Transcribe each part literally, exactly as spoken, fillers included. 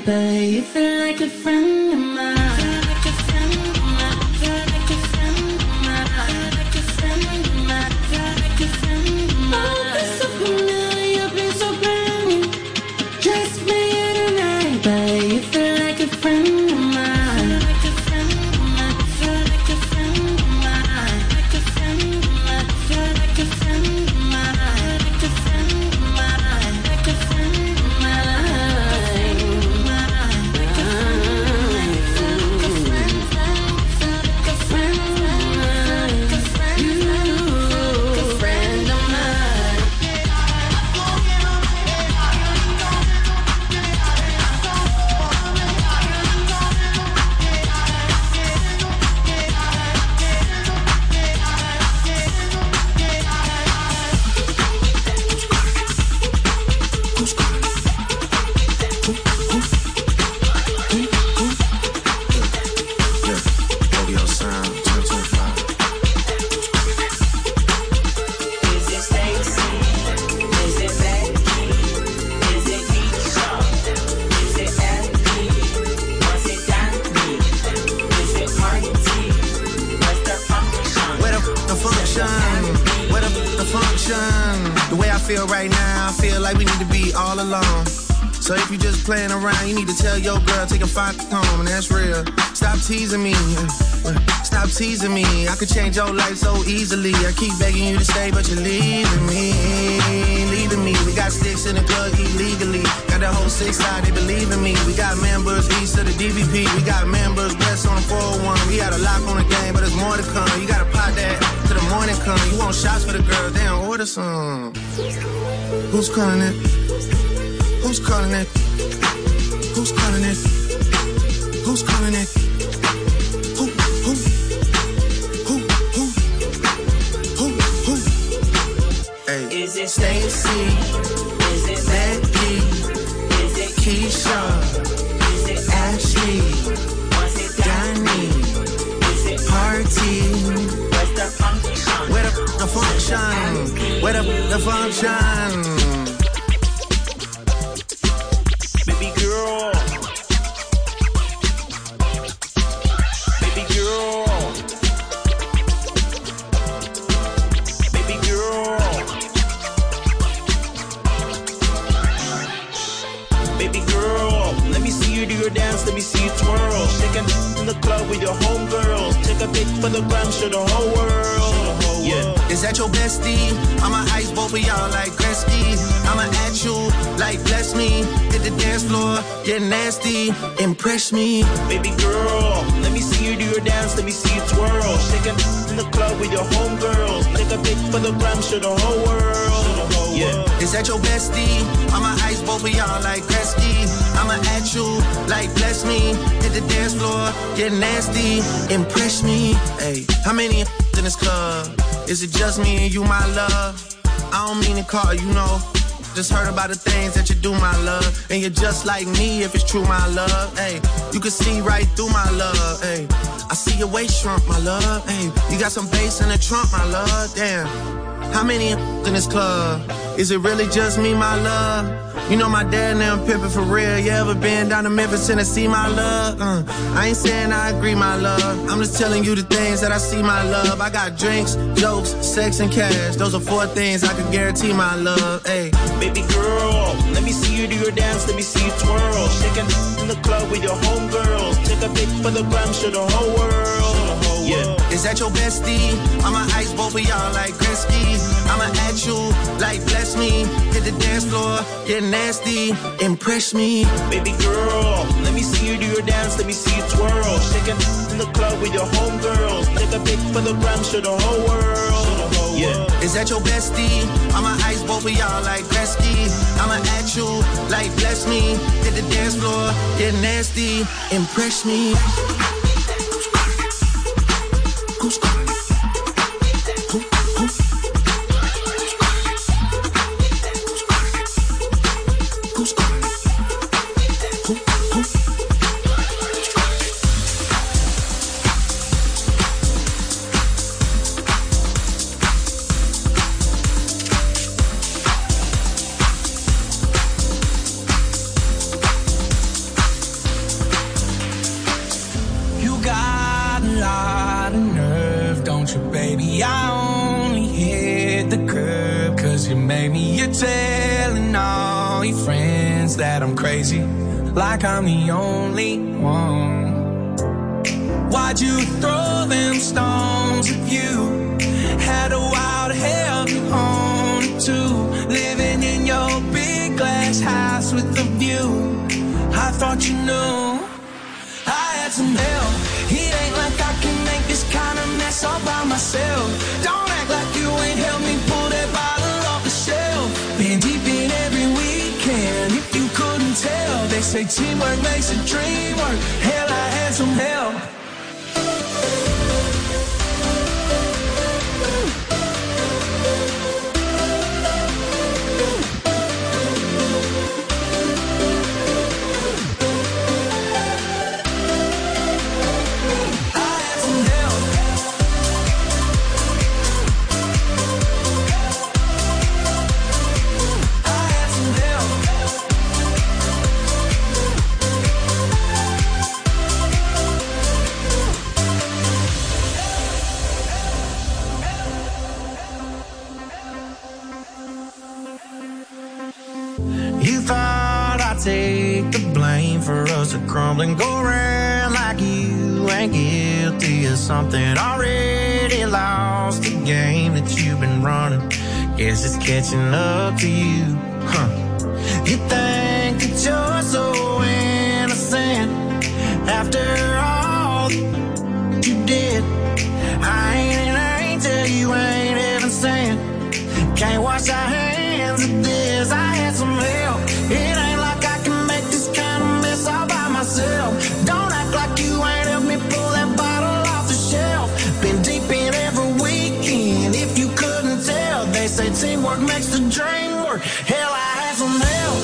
but you feel like a friend of mine. Feel like a friend of mine. Feel like a friend of mine. Feel like a friend of mine. Feel like a friend of mine. Oh, been so familiar, been so brand new. Just me tonight, but you feel like a friend of mine. Feel like a friend of mine. Feel like a friend of mine. Like a friend of mine. Feel like a friend of mine. Like a friend of mine. Like a friend of mine. Like a friend of mine. Feel like a friend. Feel like a friend. Feel like a friend. You, like a friend of mine. Right now, I feel like we need to be all alone. So if you just playing around, you need to tell your girl, take a five home, and that's real. Stop teasing me, stop teasing me. I could change your life so easily. I keep begging you to stay, but you're leaving me, leaving me. We got sticks in the club illegally. Got the whole six side, they believe in me. We got members east of the D V P. We got members west on the four oh one. We got a lock on the game, but there's more to come. You gotta pot that till the morning come. You want shots for the girls, they don't order some. Who's calling it? Who's calling it? Who's calling it? Who's calling it? Who, who? Who, who? Who, who? Hey. Is it Stacy? Is it Becky? Is it Keisha? Is it Ashley? Was it Danny? Is it Party? Where's the function? Where the, the function? Where the, the function? Baby girl. Baby girl. Baby girl. Baby girl. Let me see you do your dance, let me see you twirl. Shaking in the club with your homegirls. Take a pic for the gram, show the whole world. Yeah. Is that your bestie? I'ma ice both of y'all like Gretzky. I'ma at you like bless me. Hit the dance floor, get nasty, impress me. Baby girl, let me see you do your dance, let me see you twirl. Shaking in the club with your homegirls. Take a pic for the gram, show the whole world. Yeah. Is that your bestie? I'ma ice both of y'all like Gretzky. I'ma at you like bless me. Hit the dance floor, get nasty, impress me. Hey, how many in this club? Is it just me and you, my love? I don't mean to call you, know. Just heard about the things that you do, my love. And you're just like me if it's true, my love. Hey, you can see right through my love. Hey, I see your waist shrunk, my love. Hey, you got some bass in the trunk, my love. Damn, how many in this club? Is it really just me, my love? You know my dad and them pimpin' for real. You ever been down to Memphis, Tennessee, my love? Uh, I ain't saying I agree, my love. I'm just telling you the things that I see, my love. I got drinks, jokes, sex, and cash. Those are four things I can guarantee, my love. Hey, baby girl, let me see you do your dance, let me see you twirl. Shaking in the club with your homegirls. Take a pic for the gram, show the whole world. Yeah. Is that your bestie? I'ma ice both of y'all like Gretzky. I'ma at you like bless me. Hit the dance floor, get nasty, impress me. Baby girl, let me see you do your dance, let me see you twirl. Shaking in the club with your homegirls. Take a pic for the gram, show the whole world. Yeah. Is that your bestie? I'ma ice both of y'all like Gretzky. I'ma at you like bless me. Hit the dance floor, get nasty, impress me. Who's calling it? Who, who? Who's calling it? Who, who? Maybe I only hit the curb 'cause you made me. You're telling all your friends that I'm crazy, like I'm the only one. Why'd you throw them stones if you had a wild hell you owned too? Living in your big glass house with a view. I thought you knew I had some help. It ain't like I can make this kind of mess all by myself. Don't act like you ain't helped me pull that bottle off the shelf. Been deep in every weekend, if you couldn't tell. They say teamwork makes a dream work. Hell, I had some help. Take the blame for us to crumble and go around like you ain't guilty of something. Already lost the game that you've been running. Guess it's catching up to you, huh? You think that you're so innocent after all you did. I ain't an angel, you ain't even sent. Can't wash our hands of this. I had some help. It ain't like I can make this kind of mess all by myself. Don't act like you ain't helped me pull that bottle off the shelf. Been deep in every weekend, if you couldn't tell. They say teamwork makes the dream work. Hell, I had some help.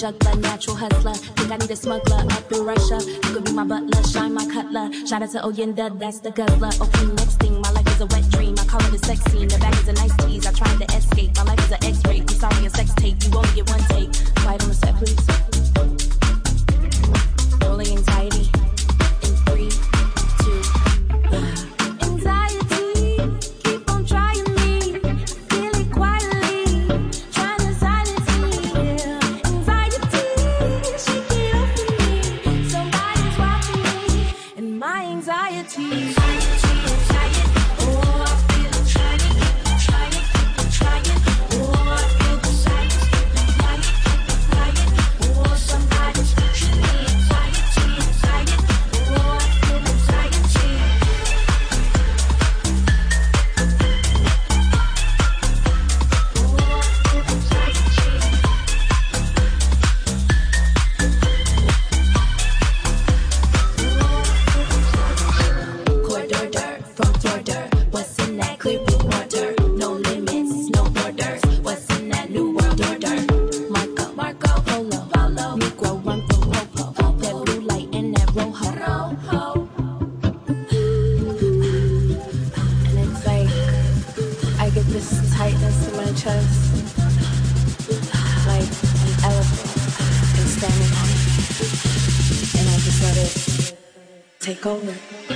juggler, natural hustler. Think I need a smuggler up in Russia. You could be my butler, shine my cutler. Shout out to Oyenda, that's the guzzler. Okay, next thing, my life is a wet dream. I call it a sex scene. The back is a nice tease. I tried to escape. My life is an X-ray. I'm sorry, a sex tape. You only get one take. Quiet on the set, please. Rolling anxiety. In three, two, one. Anxiety, keep on trying me. Feel it quietly, trying to silence me. Anxiety, shake it off of me. Somebody's watching me, and my anxiety. Anxiety, anxiety. Oh, I feel it trying, trying, trying. Oh, I feel the silence, lying, lying. Oh, somebody's watching me. Anxiety, anxiety. Oh, I feel anxiety. Corridor from Florida, what's in that clear blue water? No limits, no borders. What's in that new world order? Marco, Marco, Polo, Polo, Negro, run for Popo. That blue light and that rojo, rojo. And it's like I get this tightness in my chest, like an elephant is standing on it, and I just let it take over.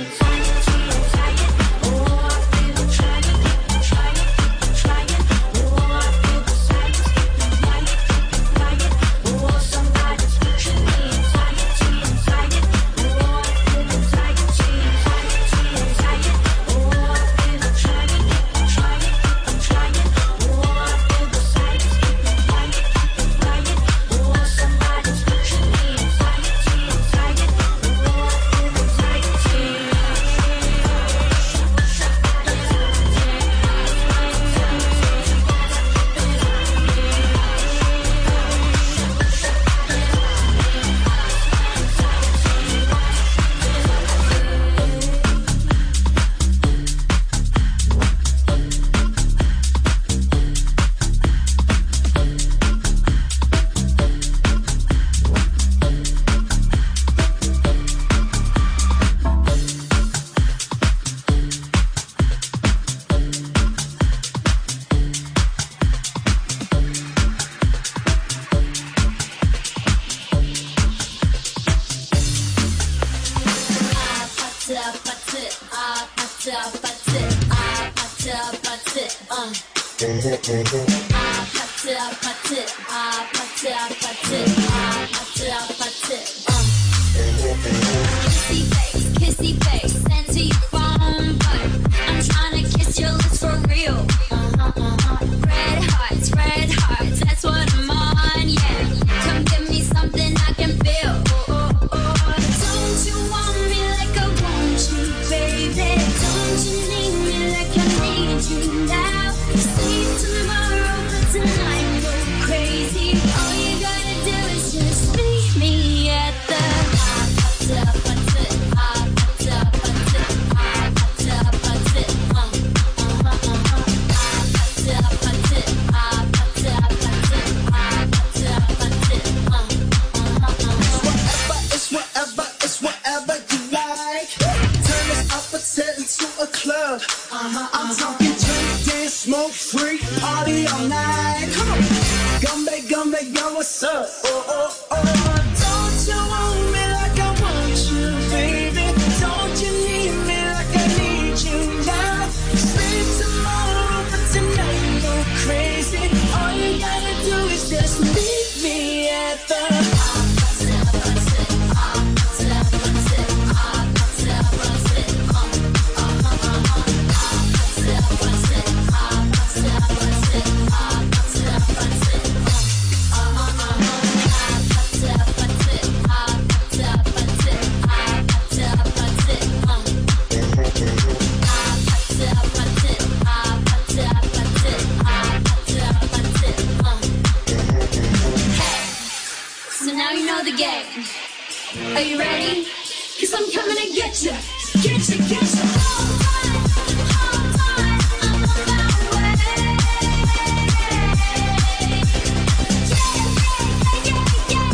Are you ready? Cause I'm coming to get you, get you, get you. Hold on, hold on, I'm on my way. Yeah, yeah, yeah, yeah, yeah.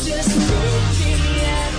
Just meet me at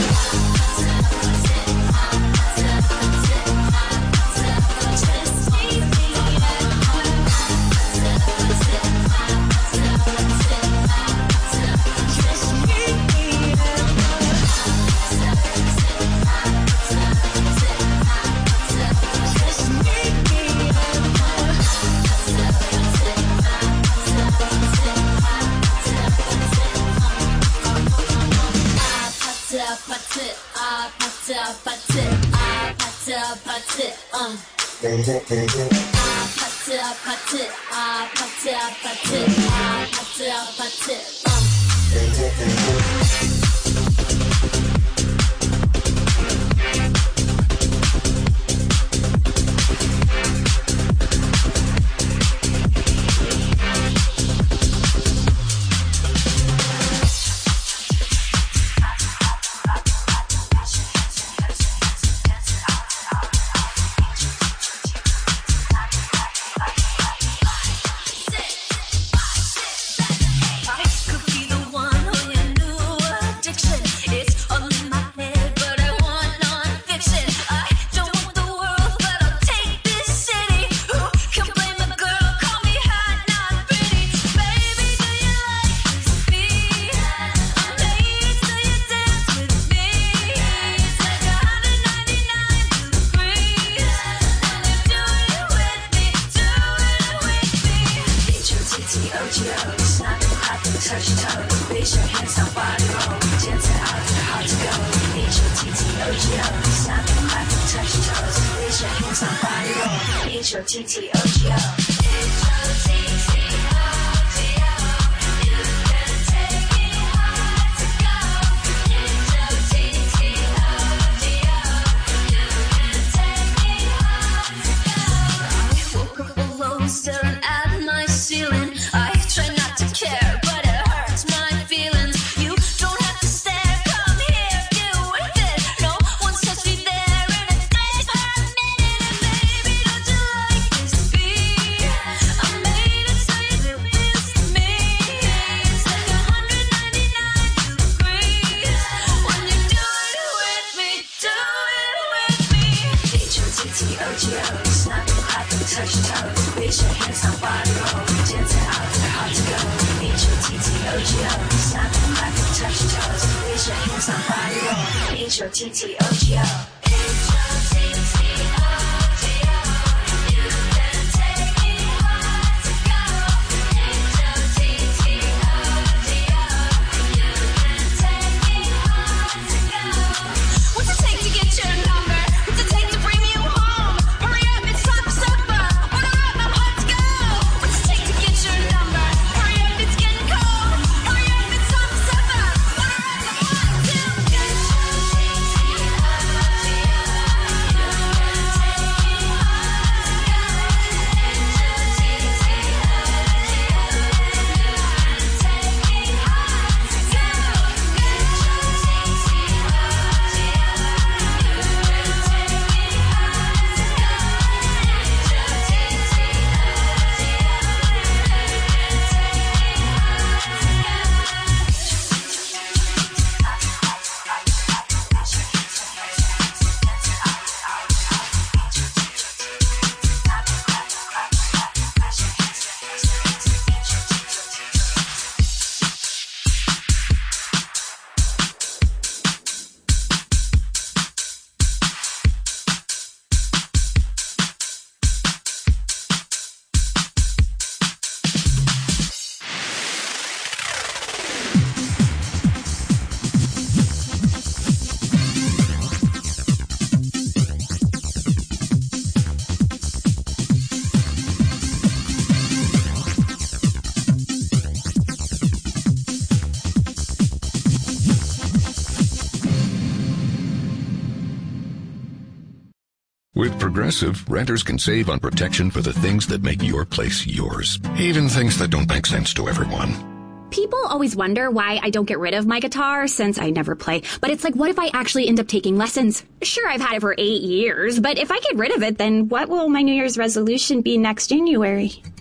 With Progressive, renters can save on protection for the things that make your place yours, even things that don't make sense to everyone. People always wonder why I don't get rid of my guitar since I never play. But it's like, what if I actually end up taking lessons? Sure, I've had it for eight years, but if I get rid of it, then what will my New Year's resolution be next January?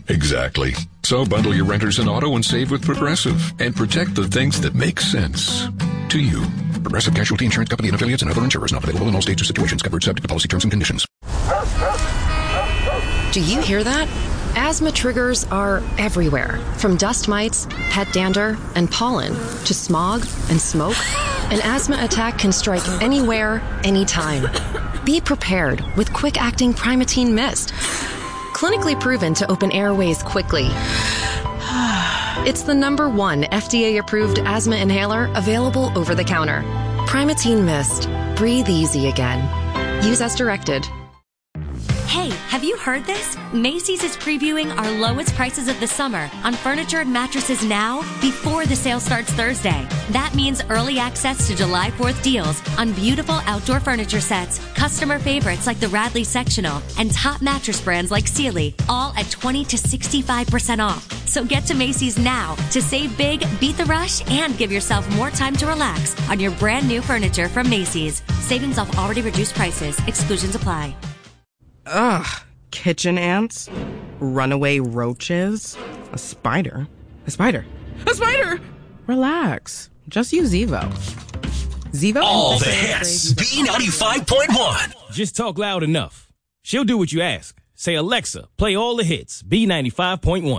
Exactly. So bundle your renters and auto and save with Progressive and protect the things that make sense to you. Progressive Casualty Insurance Company and affiliates and other insurers not available in all states or situations. Covered subject to policy terms and conditions. Do you hear that? Asthma triggers are everywhere, from dust mites, pet dander, and pollen, to smog and smoke. An asthma attack can strike anywhere, anytime. Be prepared with quick-acting Primatene Mist. Clinically proven to open airways quickly. It's the number one F D A-approved asthma inhaler available over the counter. Primatene Mist. Breathe easy again. Use as directed. Hey, have you heard this? Macy's is previewing our lowest prices of the summer on furniture and mattresses now before the sale starts Thursday. That means early access to July fourth deals on beautiful outdoor furniture sets, customer favorites like the Radley Sectional, and top mattress brands like Sealy, all at twenty to sixty-five percent off. So get to Macy's now to save big, beat the rush, and give yourself more time to relax on your brand new furniture from Macy's. Savings off already reduced prices. Exclusions apply. Ugh, kitchen ants, runaway roaches, a spider, a spider, a spider! Relax, just use Zevo. Zevo? All the hits, B ninety-five point one. Just talk loud enough. She'll do what you ask. Say, Alexa, play all the hits, B ninety-five point one.